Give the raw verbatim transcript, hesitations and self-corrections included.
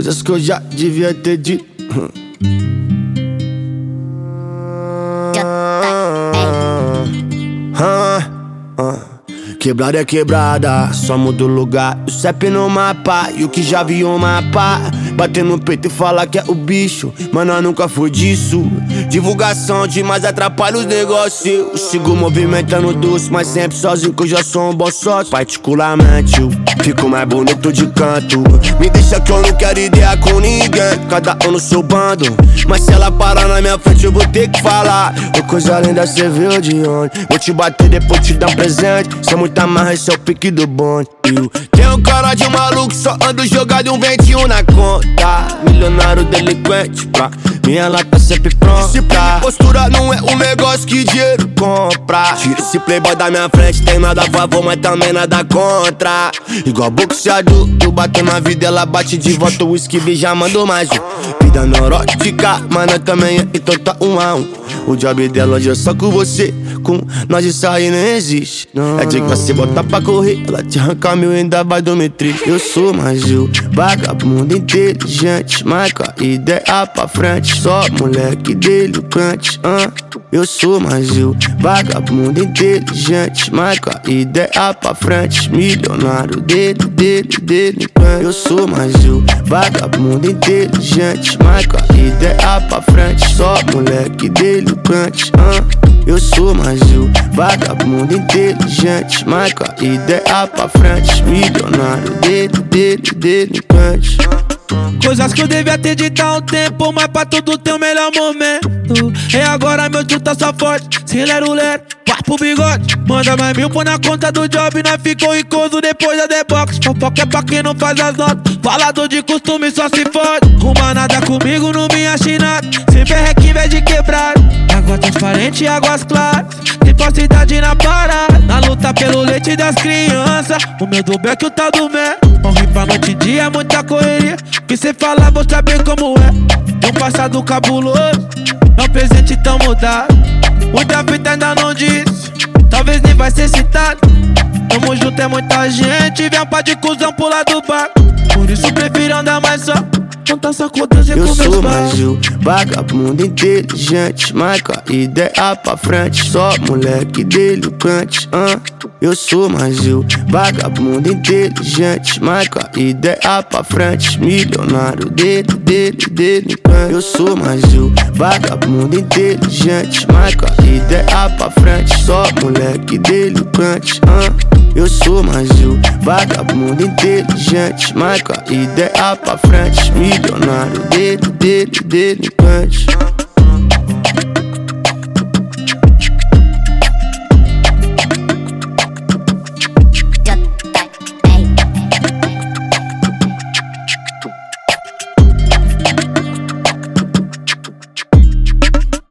coisas que eu já devia ter dito. Quebrada é quebrada, só muda o lugar. O C E P no mapa e o que já viu o mapa. Bater no peito e falar que é o bicho, mas nós nunca foi disso. Divulgação demais atrapalha os negócios. Eu sigo movimentando doce, mas sempre sozinho que eu já sou um bom sócio. Particularmente eu fico mais bonito de canto. Me deixa que eu não quero ideia com ninguém, cada um no seu bando. Mas se ela parar na minha frente eu vou ter que falar. Ô coisa linda, cê veio de onde? Vou te bater depois te dar um presente. Cê é muita marra, esse é o pique do bonde. Eu tenho cara de maluco, só ando jogado um vinte e um na conta. Milionário delinquente, pra minha lata sempre pronta. Disciplina e postura não é um negócio que dinheiro compra. Tira esse playboy da minha frente, tem nada a favor, mas também nada contra. Igual boxeador, eu bato na vida, ela bate de volta. O whisky já mandou mais um. Vida neurótica, mas nós também é, então tá um a um. O job dela hoje é só com você, com nós isso aí nem existe. Não, é de que você botar pra correr, ela te arranca mil e ainda vai dormir triste. Eu sou mais eu, vagabundo inteligente, marca ideia pra frente, só moleque delinquente, uh. Eu sou mais eu, vagabundo inteligente, marca ideia pra frente, milionário dele, dele, delinquente. Eu sou mais eu, vagabundo inteligente, marca ideia pra frente, só moleque delinquente, uh. Eu sou mais eu, vagabundo inteligente, marca ideia pra frente, milionário dele, dele, delinquente. Coisas que eu devia ter dito há um tempo, mas pra tudo tem o melhor momento. E agora meu tio tá só forte, sem lero-lero, vai pro bigode. Manda mais mil, põe na conta do job, nós ficou ricoso depois da debox. Fofoca é pra quem não faz as notas, falador de costume só se fode. Ruma nada comigo, não me ache nada, sempre é que vez de quebrar. Água transparente e águas claras, tem falsidade na parada. Na luta pelo leite das crianças, o meu do é que o tal do mé. Morre pra noite e dia, muita correria, que cê fala, vou saber como é. Tem um passado cabuloso, é um presente tão mudado. Muita fita ainda não disse, talvez nem vai ser citado. Tamo junto, é muita gente, vem um par de cuzão pular do barco. Por isso prefiro andar mais só, contar só contas e eu sou mais eu, vagabundo inteligente, marca ideia pra frente, só moleque delinquente, uh. Eu sou mais eu, vagabundo inteligente, marca ideia pra frente, milionário dele, dele, delinquente. Eu sou mais eu, vagabundo inteligente, marca ideia pra frente, só moleque delinquente, uh. Eu sou mais eu, vagabundo inteligente, marca ideia pra frente, milionário dele, dele, delinquente.